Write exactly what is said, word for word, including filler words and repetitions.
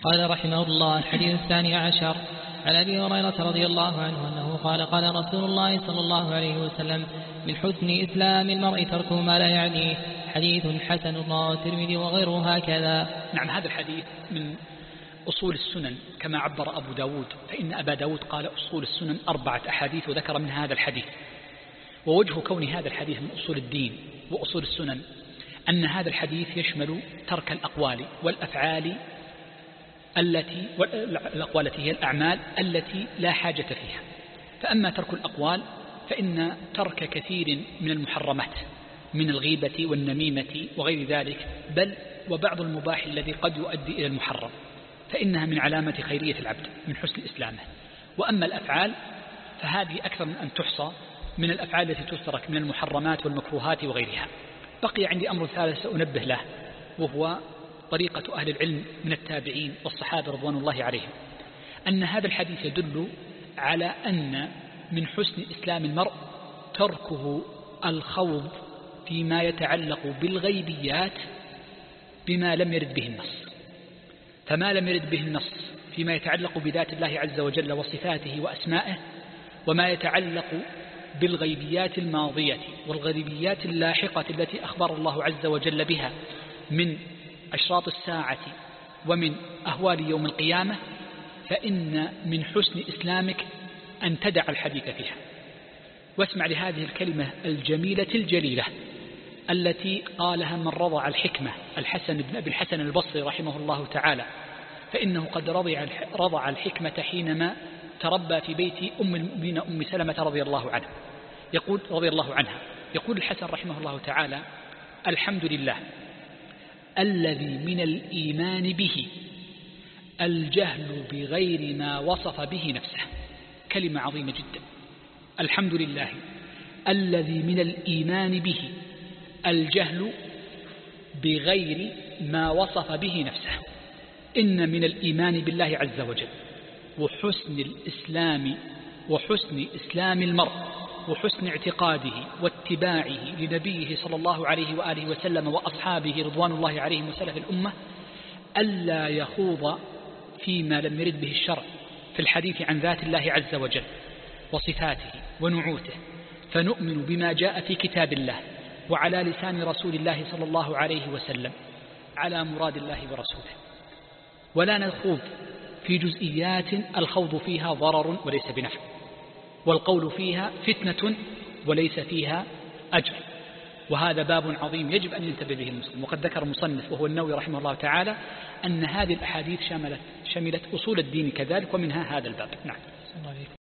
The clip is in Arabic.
قال رحمه الله: الحديث الثاني عشر عن أبي هريرة رضي الله عنه أنه قال: قال رسول الله صلى الله عليه وسلم: من حسن إسلام المرء تركه ما لا يعنيه. حديث حسن رواه الترمذي وغيره هكذا. نعم، هذا الحديث من أصول السنن كما عبر أبو داود، فإن أبا داود قال أصول السنن أربعة أحاديث وذكر من هذا الحديث. ووجه كون هذا الحديث من أصول الدين وأصول السنن أن هذا الحديث يشمل ترك الأقوال والأفعال التي والأقوال التي هي الأعمال التي لا حاجة فيها. فأما ترك الأقوال فإن ترك كثير من المحرمات من الغيبة والنميمة وغير ذلك، بل وبعض المباح الذي قد يؤدي إلى المحرم، فإنها من علامة خيرية العبد من حسن إسلامه. وأما الأفعال فهذه أكثر من أن تحصى من الأفعال التي تترك من المحرمات والمكروهات وغيرها. بقي عندي أمر ثالث سأنبه له، وهو طريقة أهل العلم من التابعين والصحابة رضوان الله عليهم، أن هذا الحديث يدل على أن من حسن إسلام المرء تركه الخوض فيما يتعلق بالغيبيات بما لم يرد به النص. فما لم يرد به النص فيما يتعلق بذات الله عز وجل وصفاته وأسمائه، وما يتعلق بالغيبيات الماضية والغيبيات اللاحقة التي أخبر الله عز وجل بها من أشراط الساعة ومن أهوال يوم القيامة، فإن من حسن إسلامك أن تدع الحديث فيها. واسمع لهذه الكلمة الجميلة الجليلة التي قالها من رضع الحكمة الحسن بن أبي الحسن البصري رحمه الله تعالى، فإنه قد رضع الحكمة حينما تربى في بيت أم المؤمنين أم سلمة رضي الله عنها. يقول رضي الله عنها يقول الحسن رحمه الله تعالى: الحمد لله الذي من الإيمان به الجهل بغير ما وصف به نفسه. كلمة عظيمة جدا. الحمد لله الذي من الإيمان به الجهل بغير ما وصف به نفسه. إن من الإيمان بالله عز وجل وحسن الإسلام وحسن إسلام المرء وحسن اعتقاده واتباعه لنبيه صلى الله عليه وآله وسلم وأصحابه رضوان الله عليهم وسلف الأمة ألا يخوض فيما لم يرد به الشرع في الحديث عن ذات الله عز وجل وصفاته ونعوته، فنؤمن بما جاء في كتاب الله وعلى لسان رسول الله صلى الله عليه وسلم على مراد الله ورسوله، ولا نخوض في جزئيات الخوض فيها ضرر وليس بنفع، والقول فيها فتنة وليس فيها أجر. وهذا باب عظيم يجب أن ينتبه به المسلم. وقد ذكر المصنف وهو النووي رحمه الله تعالى أن هذه الأحاديث شملت, شملت أصول الدين كذلك، ومنها هذا الباب. نعم.